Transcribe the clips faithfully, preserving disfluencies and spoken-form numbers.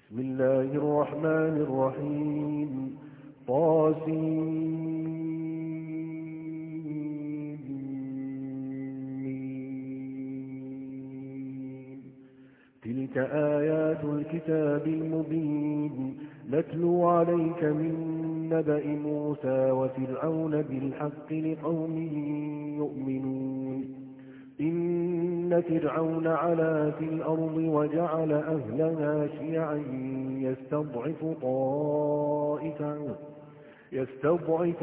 بسم الله الرحمن الرحيم. طاسين. تلك آيات الكتاب المبين نتلو عليك من نبأ موسى وفرعون بالحق لقوم يؤمنون. إن فرعون علا في الأرض وجعل أهلها شيعا يستضعف طائفة, يستضعف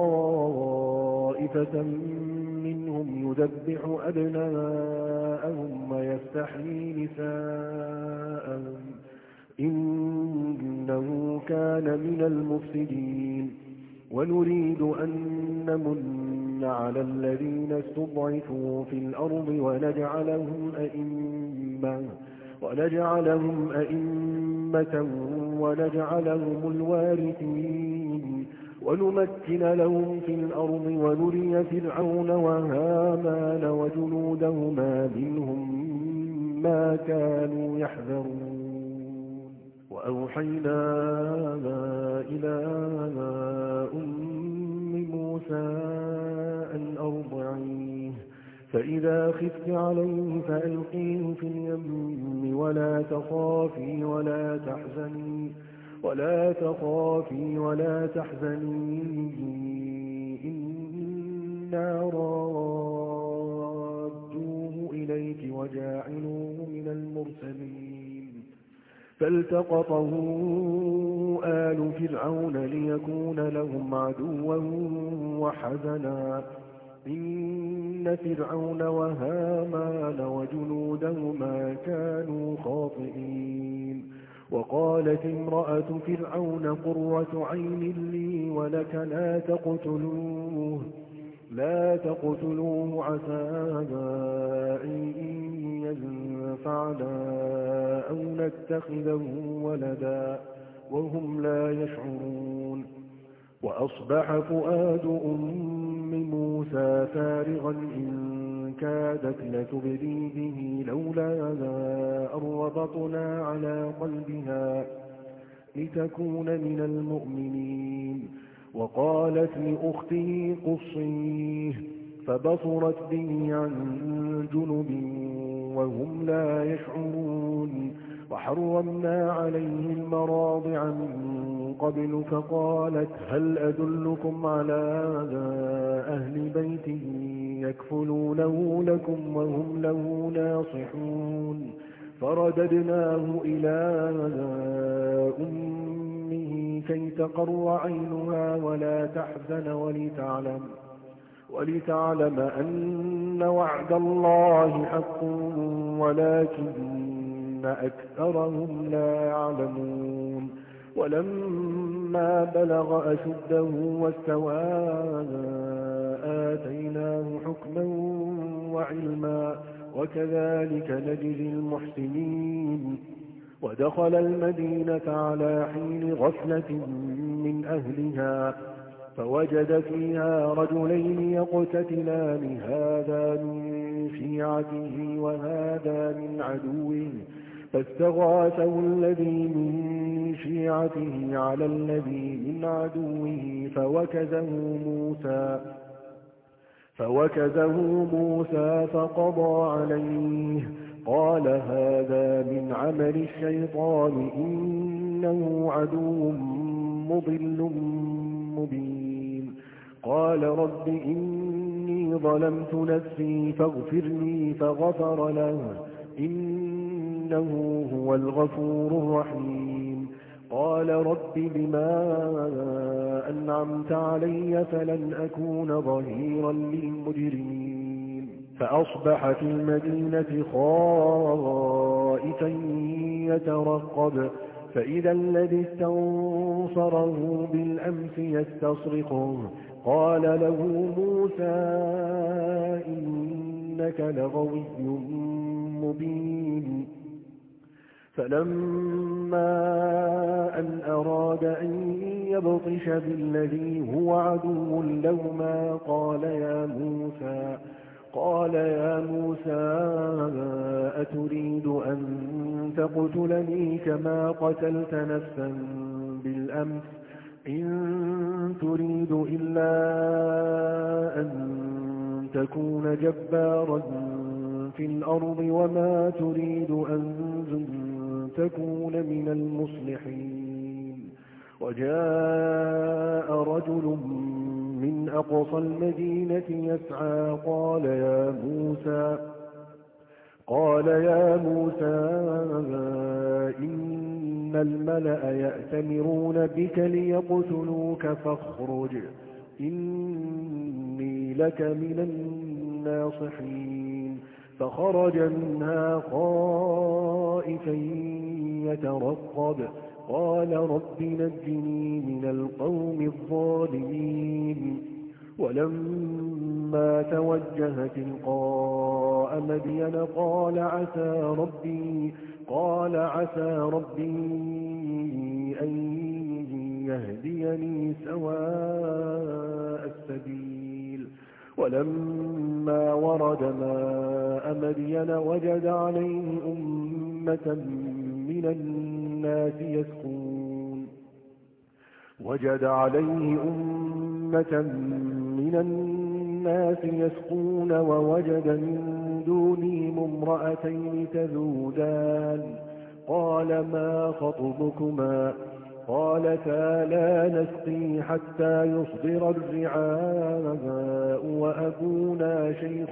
طائفة منهم يذبح أبناءهم ويستحيي نساءهم إنه كان من المفسدين. ونريد أن نمن على الذين استضعفوا في الأرض ونجعلهم أئمة, ونجعلهم أئمة ونجعلهم الوارثين ونمكن لهم في الأرض ونري فرعون وهامان وجنودهما منهم ما كانوا يحذرون. وأوحينا إلى أم موسى أن أرضعيه فإذا خفت عليه فألقيه في اليم ولا تخافي ولا تحزني ولا تخافي ولا تحزني إنا رادوه إليك وجاعلوه من المرسلين. فالتقطه آل فرعون ليكون لهم عدوا وحزنا إن فرعون وهامان وجنودهما كانوا خاطئين. وقالت امرأة فرعون قرة عين لي ولك لا تقتلوه لا تقتلوه عسى أن ينفعنا أو نتخذه ولدا وهم لا يشعرون. وأصبح فؤاد أم موسى فارغا إن كادت لتبدي به لولا أن ربطنا على قلبها لتكون من المؤمنين. وقالت لأخته قصيه فبصرت به عن جنب وهم لا يشعرون. وحرمنا عليه المراضع من قبل فقالت هل أدلكم على أهل بيت يكفلونه لكم وهم له ناصحون. فرددناه إلى أمه كي تقر عينها ولا تحزن ولتعلم, ولتعلم أن وعد الله حق ولكن أكثرهم لا يعلمون. ولما بلغ أشده واستوى آتيناه حكما وعلما وكذلك نجزي المحسنين. ودخل المدينة على حين غفلة من أهلها فوجد فيها رجلين يقتتلان هذا من شيعته وهذا من عدوه فاستغاثه الذي من شيعته على الذي من عدوه فوكزه موسى فوكزه موسى فقضى عليه قال هذا من عمل الشيطان إنه عدو مضل مبين. قال رب إني ظلمت نفسي فاغفر لي فغفر له إنه هو الغفور الرحيم. قال رب بما أنعمت علي فلن أكون ظهيرا للمجرمين. فأصبح في المدينة خائفا يترقب فإذا الذي استنصره بالأمس يستصرخه قال له موسى إنك لغوي مبين. فلما أن أراد أن يبطش بالذي هو عدو لهما قال يا موسى قال يا موسى أتريد أن تقتلني كما قتلت نفسا بالأمس إن تريد إلا أن تكون جبارا في الأرض وما تريد أن تكون من المصلحين. وجاء رجل من أقصى المدينة يسعى قال يا موسى قال يا موسى إن الملأ يأتمرون بك ليقتلوك فاخرج إني لك من الناصحين. فخرج منها خائفا يترقب قال رب نجني من القوم الظالمين. ولما توجه تلقاء مدين قال عسى ربي قال عسى ربي أن يهديني سواء السبيل. ولما ورد ماء مدين وجد عليه أمة من الناس يسقون وجد عليه أمة من الناس يسقون ووجد من دونهم امرأتين تذودان قال ما خطبكما قالتا لا نسقي حتى يصدر الرعاء وأبونا شيخ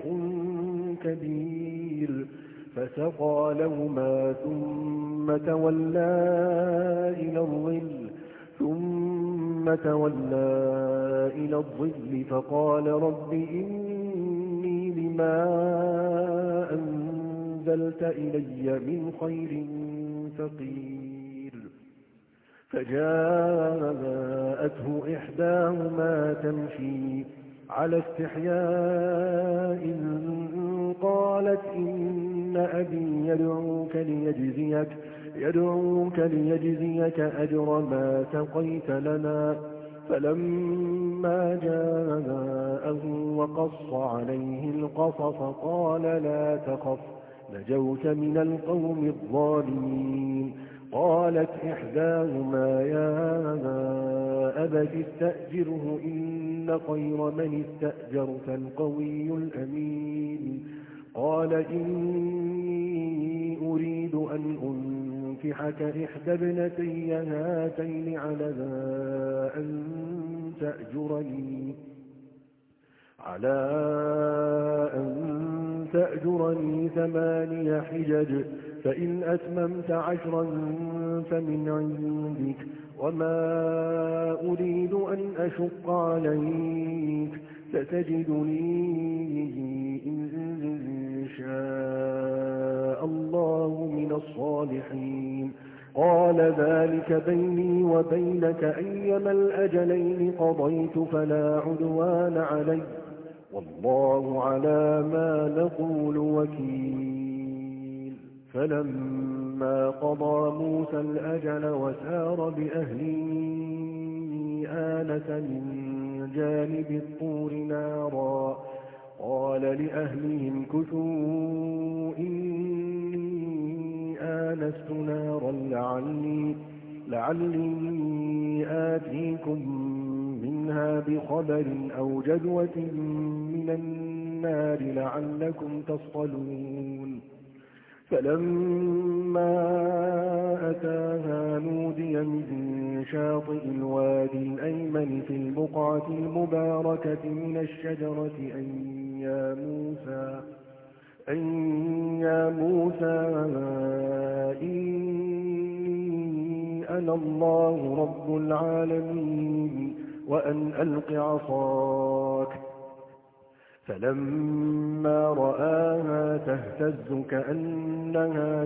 كبير فسقى لهما ثم تولى إلى الظل ثم تولى إلى الظل فقال رب إني لما أنزلت إلي من خير فقير. فجاءته إحداهما تمشي على استحياء قالت إن أبي يدعوك ليجزيك يدعوك ليجزيك أجر ما سقيت لنا. فلما جاءه وقص عليه القصص قال لا تخف نجوت من القوم الظالمين. قالت إحداهما يا أبت استأجره إن خير من استأجرت القوي الأمين. قال إني أريد أن أنكحك إحدى ابنتي هاتين على أن تأجرني على أن تأجرني ثماني حجج فإن أتممت عشرا فمن عندك وما أريد أن أشق عليك ستجدني إن شاء الله من الصالحين. قال ذلك بيني وبينك أيما الأجلين قضيت فلا عدوان علي والله على ما نقول وكيل. فلما قضى موسى الأجل وسار بأهله آنس من جانب الطور نارا قال لأهلهم كثوا إني آنست نارا لعلي, لعلي آتيكم منها بخبر أو جدوة من النار لعلكم تصطلون. فلما أتاها نودي من شاطئ الوادي الأيمن في البقعة المباركة من الشجرة أن يا موسى أن يا موسى إني أنا الله رب العالمين وأن ألق عصاك. فلما رآها تهتز كأنها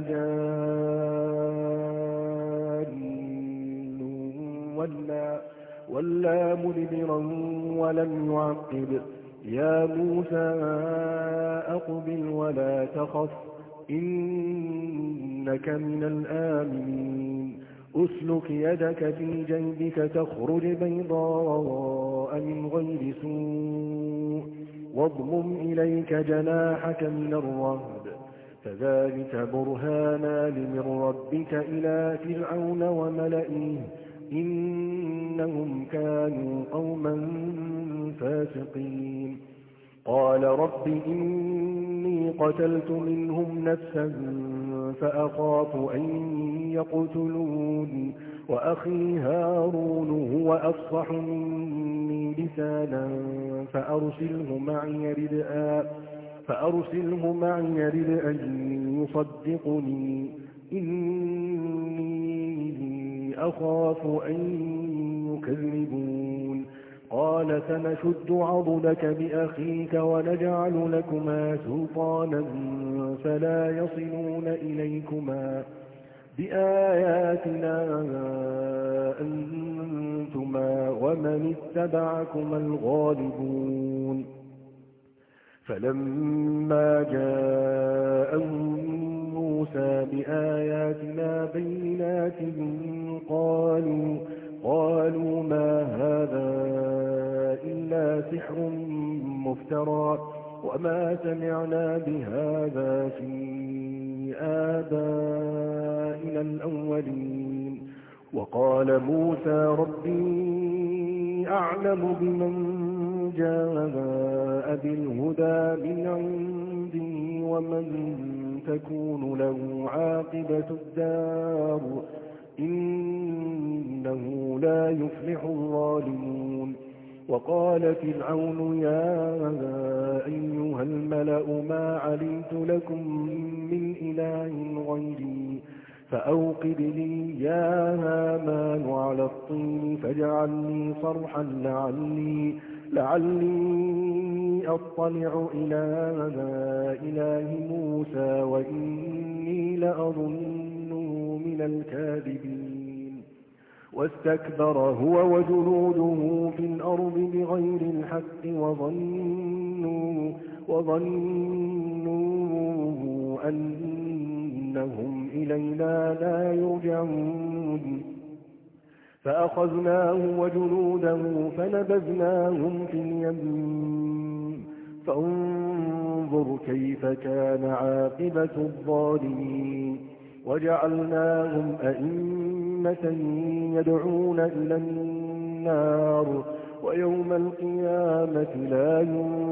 جان ولا, ولا مدبرا ولم يعقب. يا موسى أقبل ولا تخف إنك من الآمنين. أسلك يدك في جيبك تخرج بيضاء من غير سوء واضمم إليك جناحك من الرهب فذلك برهانان من ربك إلى فرعون وملئه إنهم كانوا قوما فاسقين قال رب إني قتلت منهم نفسا فأخاف أن يقتلون وأخي هارون هو أفصح مني لسانا فأرسله معي ردءا فأرسله معي ردءا يصدقني إني أخاف أن يكذبون قال سنشد عضدك بأخيك ونجعل لكما سلطانا فلا يصلون إليكما بآياتنا أنتما ومن اتبعكما الغالبون فلما جاءهم موسى بآياتنا بينات قالوا قالوا ما هذا إلا سحر مفترى وما سمعنا بهذا في آبائنا الأولين وقال موسى ربي أعلم بمن جاء بالهدى من عندي ومن تكون له عاقبة الدار إنه لا يفلح الظالمون وقال فرعون يا أيها الملأ ما علمت لكم من إله غيري فأوقد لي يا هامان على الطين فاجعلني صرحا لعلي, لعلي أطلع إلى إله موسى وإني لأظنه من الكاذبين واستكبر هو وجنوده في الأرض بغير الحق وظنوا, وظنوا أنهم إلينا لا يرجعون فأخذناه وجنوده فنبذناهم في اليم فانظر كيف كان عاقبة الظالمين وجعلناهم أئمة يدعون إلى النار ويوم القيامة لا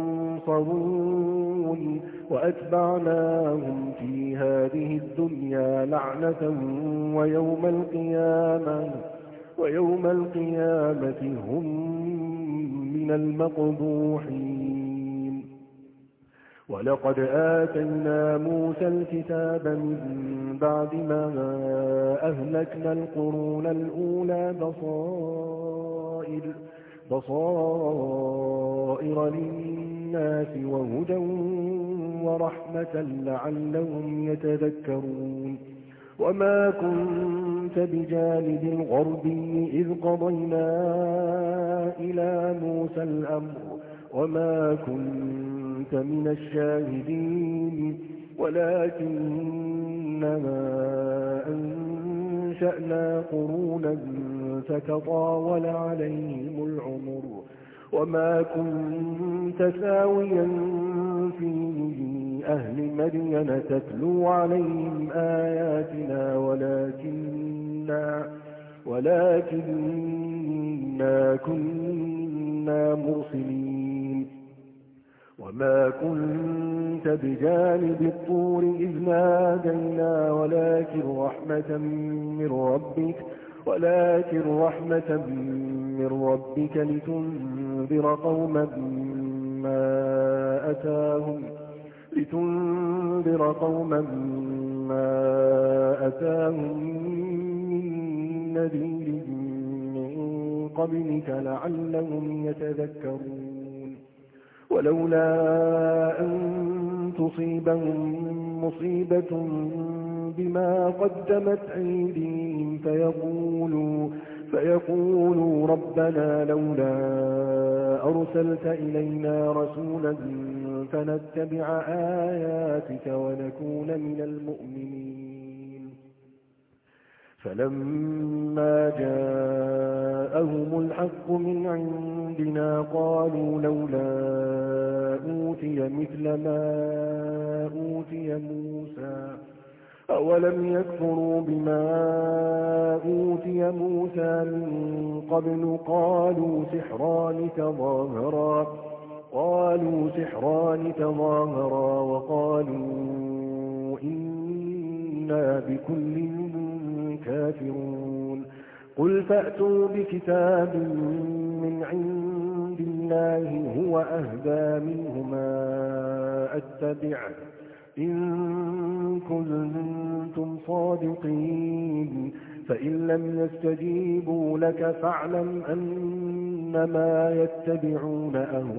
ينصرون وأتبعناهم في هذه الدنيا لعنة ويوم القيامة ويوم القيامة هم من المقبوحين ولقد آتينا موسى الكتاب من بعد ما أهلكنا القرون الأولى بصائر, بصائر للناس وهدى ورحمة لعلهم يتذكرون وما كنت بجانب الغربي إذ قضينا إلى موسى الأمر وما كنت من الشاهدين ولكننا أنشأنا قرونا فتطاول عليهم العمر وما كنت ساويا في أهل مدين تتلو عليهم آياتنا ولكننا, ولكننا كنا مرسلين وما كنت بجانب الطور إذ نادينا ولكن رحمة من ربك ولكن رحمة من ربك لتنذر قوما ما أتاهم لتنذر قوما ما أتاهم من نذير من قبلك لعلهم يتذكرون ولولا أن تصيبهم مصيبة بما قدمت أيديهم فيقولوا, فيقولوا ربنا لولا أرسلت إلينا رسولا فنتبع آياتك ونكون من المؤمنين فلما جاء جاءهم الحق من عندنا قالوا لولا أوتي مثل ما أوتي موسى أولم يكفروا بما أوتي موسى من قبل قالوا سحران تظاهرا قالوا سحران تظاهرا وقالوا إنا بكل كافرون قل فأتوا بكتاب من عند الله هو أهدى منهما أتبعه إن كنتم صادقين فإن لم يستجيبوا لك فاعلم أنما يتبعون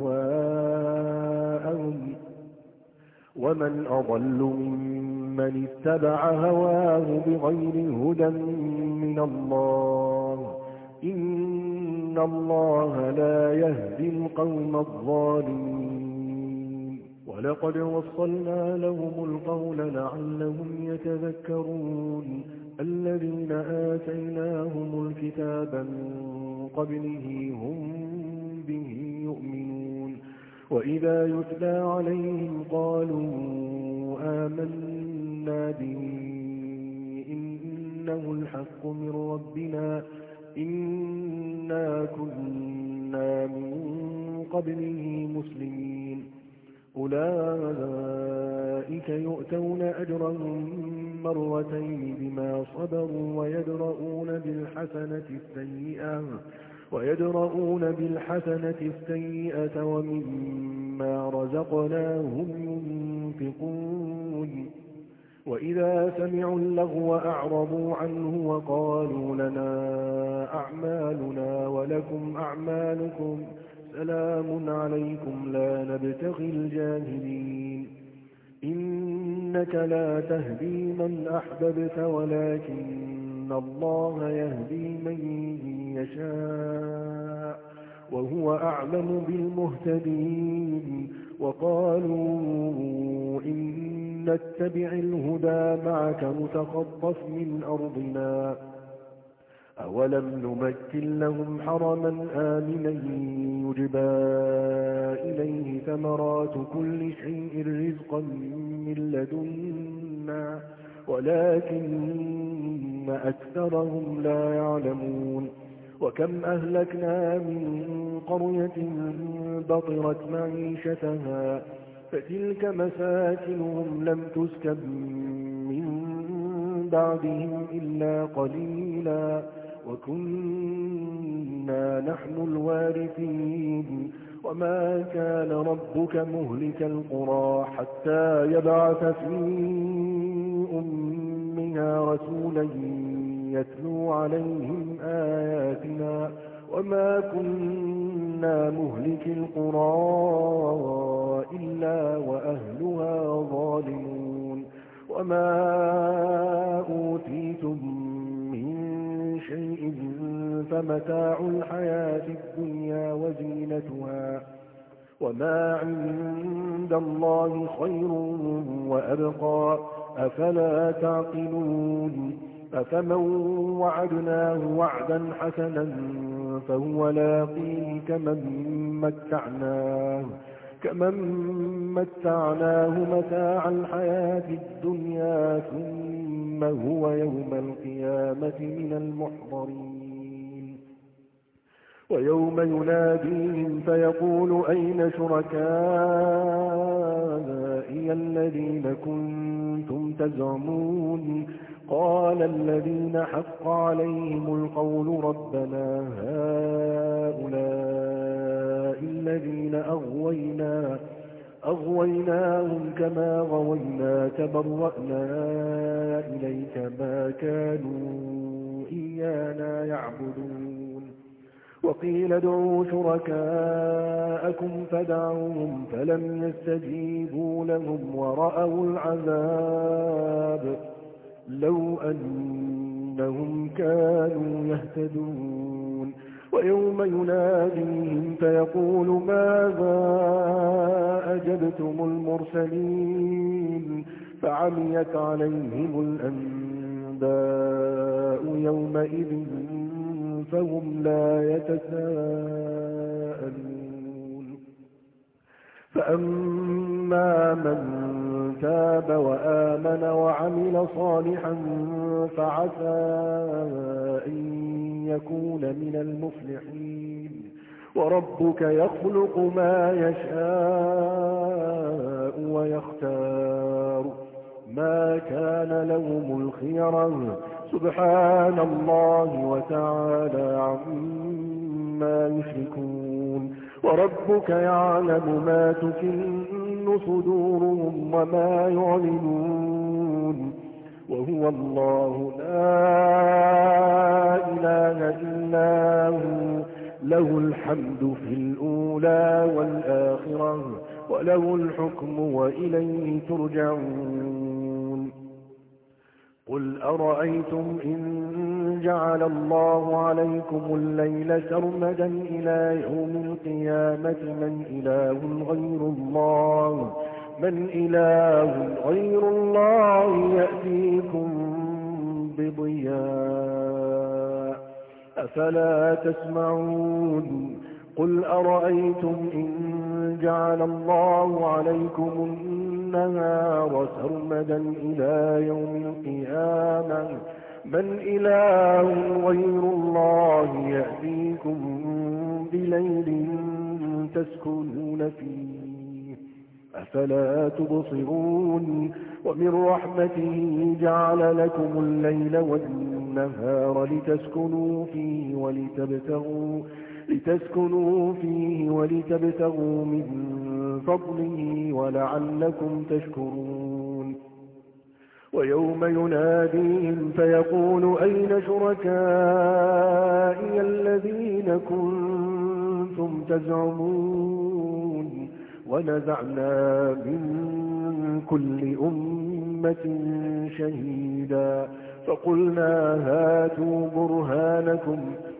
أهواءهم ومن أضل ممن اتبع هواه بغير هدى من الله إن الله لا يهدي القوم الظالمين ولقد وصلنا لهم القول لعلهم يتذكرون الذين آتيناهم الكتاب من قبله هم به يؤمنون وإذا يتلى عليهم قالوا آمنا به إنه الحق من ربنا إنا كنا من قبله مسلمين أولئك يؤتون أجرهم مرتين بما صبروا ويدرؤون بالحسنة السيئة ويدرؤون بالحسنة السيئة ومما رزقناهم ينفقون وإذا سمعوا اللغو أعرضوا عنه وقالوا لنا أعمالنا ولكم أعمالكم سلام عليكم لا نبتغي الجاهلين إنك لا تهدي من أحببت ولكن الله يهدي من يشاء وهو أعلم بالمهتدين وقالوا إن نتبع الهدى معك نتخطف من أرضنا أولم نمكن لهم حرما آمنا يجبى إليه ثمرات كل شيء رزقا من لدنا ولكن أكثرهم لا يعلمون وكم أهلكنا من قرية بطرت معيشتها فتلك مساكنهم لم تسكن من بعدهم إلا قليلا وكنا نحن الوارثين وما كان ربك مهلك القرى حتى يبعث في أمها رسولا يتلو عليهم آياتنا وما كنا مهلك القرى إلا وأهلها ظالمون وما أوتيتم من شيء فمتاع الحياة الدنيا وزينتها وما عند الله خير وأبقى أفلا تعقلون أفمن وعدناه وعدا حسنا فهو لاقيه كمن متعناه كمن متعناه متاع الحياة الدنيا ثم هو يوم القيامة من المحضرين ويوم يناديهم فيقول أين شركائي الذين كنتم تزعمون قال الذين حق عليهم القول ربنا هؤلاء الذين أغوينا أغويناهم كما غوينا تبرأنا إليك ما كانوا إيانا يعبدون وقيل ادعوا شركاءكم فدعوهم فلم يستجيبوا لهم ورأوا العذاب لو أنهم كانوا يهتدون ويوم يناديهم فيقول ماذا أجبتم المرسلين فعميت عليهم الأنباء يومئذ فهم لا يتساءلون فأما من تاب وآمن وعمل صالحا فعسى أن يكون من المفلحين وربك يخلق ما يشاء ويختار ما كان لهم الخيرة سبحان الله وتعالى عما يشركون وربك يعلم ما تكن صدورهم وما يعلنون وهو الله لا إله إلا هو له الحمد في الأولى والآخرة وله الحكم وإليه ترجعون قل أرأيتم إن جعل الله عليكم الليل سرمدا إلى يوم القيامة من إله غير الله من إله غير الله يأتيكم بضياء أفلا تسمعون قل أرأيتم إن جعل الله عليكم النهار سرمدا إلى يوم القيامة من إله غير الله يأتيكم بليل تسكنون فيه أفلا تبصرون ومن رحمته جعل لكم الليل والنهار لتسكنوا فيه ولتبتغوا لتسكنوا فيه ولتبتغوا من فضله ولعلكم تشكرون ويوم يناديهم فيقول أين شركائي الذين كنتم تزعمون ونزعنا من كل أمة شهيدا فقلنا هاتوا برهانكم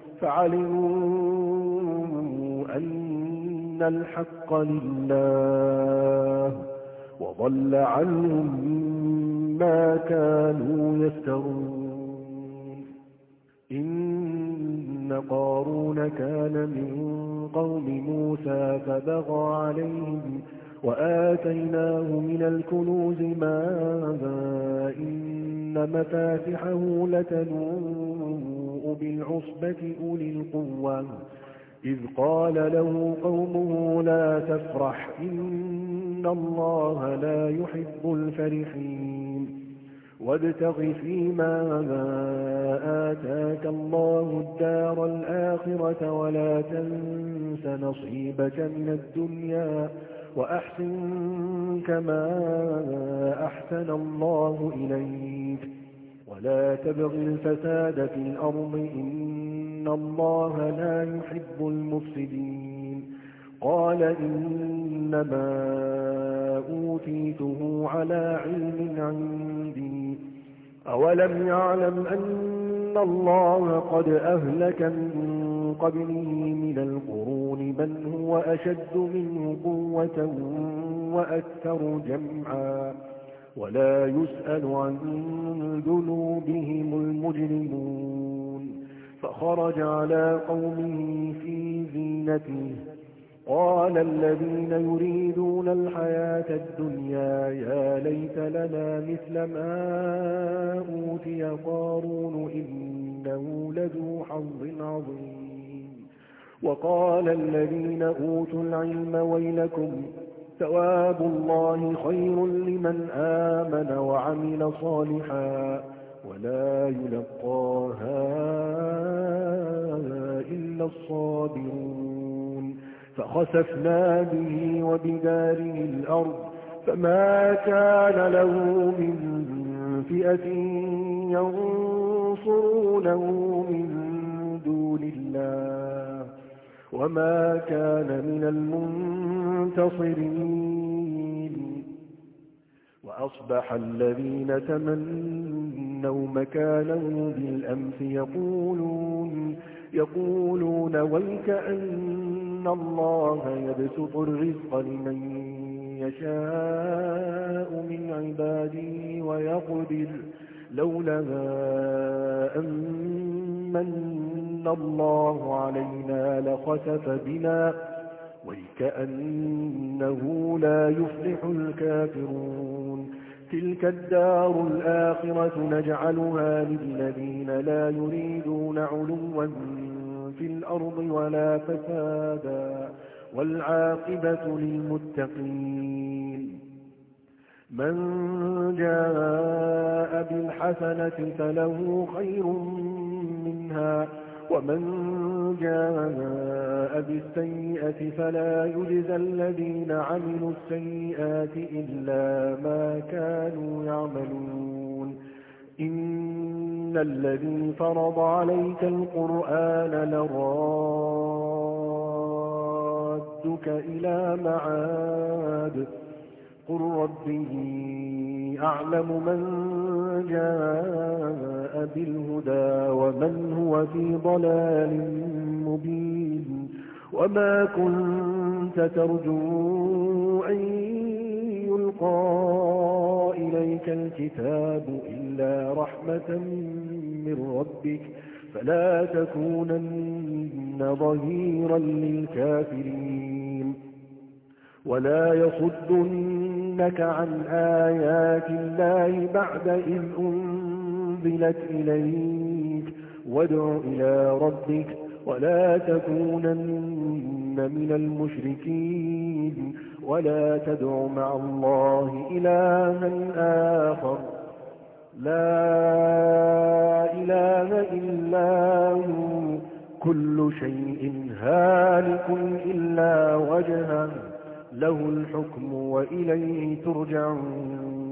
فعلموا أن الحق لله وضل عنهم ما كانوا يفترون إن قارون كان من قوم موسى فبغى عليهم وآتيناه من الكنوز ما إن مفاتحه لتنوء بالعصبة أولي القوة إذ قال له قومه لا تفرح إن الله لا يحب الفرحين وابتغ فيما آتاك الله الدار الآخرة ولا تنس نصيبك من الدنيا وأحسن كما أحسن الله إليك ولا تبغ الفساد في الأرض إن الله لا يحب المفسدين قال إنما أوتيته على علم عندي أولم يعلم أن الله قد أهلك من قبله من القرون من هو أشد منه قوة وأكثر جمعا ولا يسأل عن ذنوبهم المجرمون فخرج على قومه في زينته قال الذين يريدون الحياة الدنيا يا ليت لنا مثل ما أوتي قارون إنه لذو حظ عظيم وقال الذين أوتوا العلم ويلكم ثواب الله خير لمن آمن وعمل صالحا ولا يلقاها إلا الصابرون فخسفنا به وبداره الأرض فما كان له من فئة ينصرونه من دون الله وما كان من المنتصرين وأصبح الذين تمنوا مكانه بالأمس يقولون يقولون ويكأن الله يبسط الرزق لمن يشاء من عباده ويقدر لولا أن من الله علينا لخسف بنا وكأنه لا يفلح الكافرون تلك الدار الآخرة نجعلها للذين لا يريدون علوا في الأرض ولا فسادا والعاقبة للمتقين من جاء بالحسنة فله خير منها ومن جاء بالسيئة فلا يجزى الذين عملوا السيئات إلا ما كانوا يعملون إن الذي فرض عليك القرآن لرادك إلى معاد قل ربي أعلم من جاء بالهدى ومن هو في ضلال مبين وما كنت ترجو أن يلقى إليك الكتاب إلا رحمة من ربك فلا تكونن ظهيرا للكافرين ولا يصدنك عن آيات الله بعد إذ أنزلت إليك وادع إلى ربك ولا تكونن من المشركين ولا تدع مع الله إلها آخر لا إله إلا هو كل شيء هالك إلا وجهه له الحكم وإليه ترجعون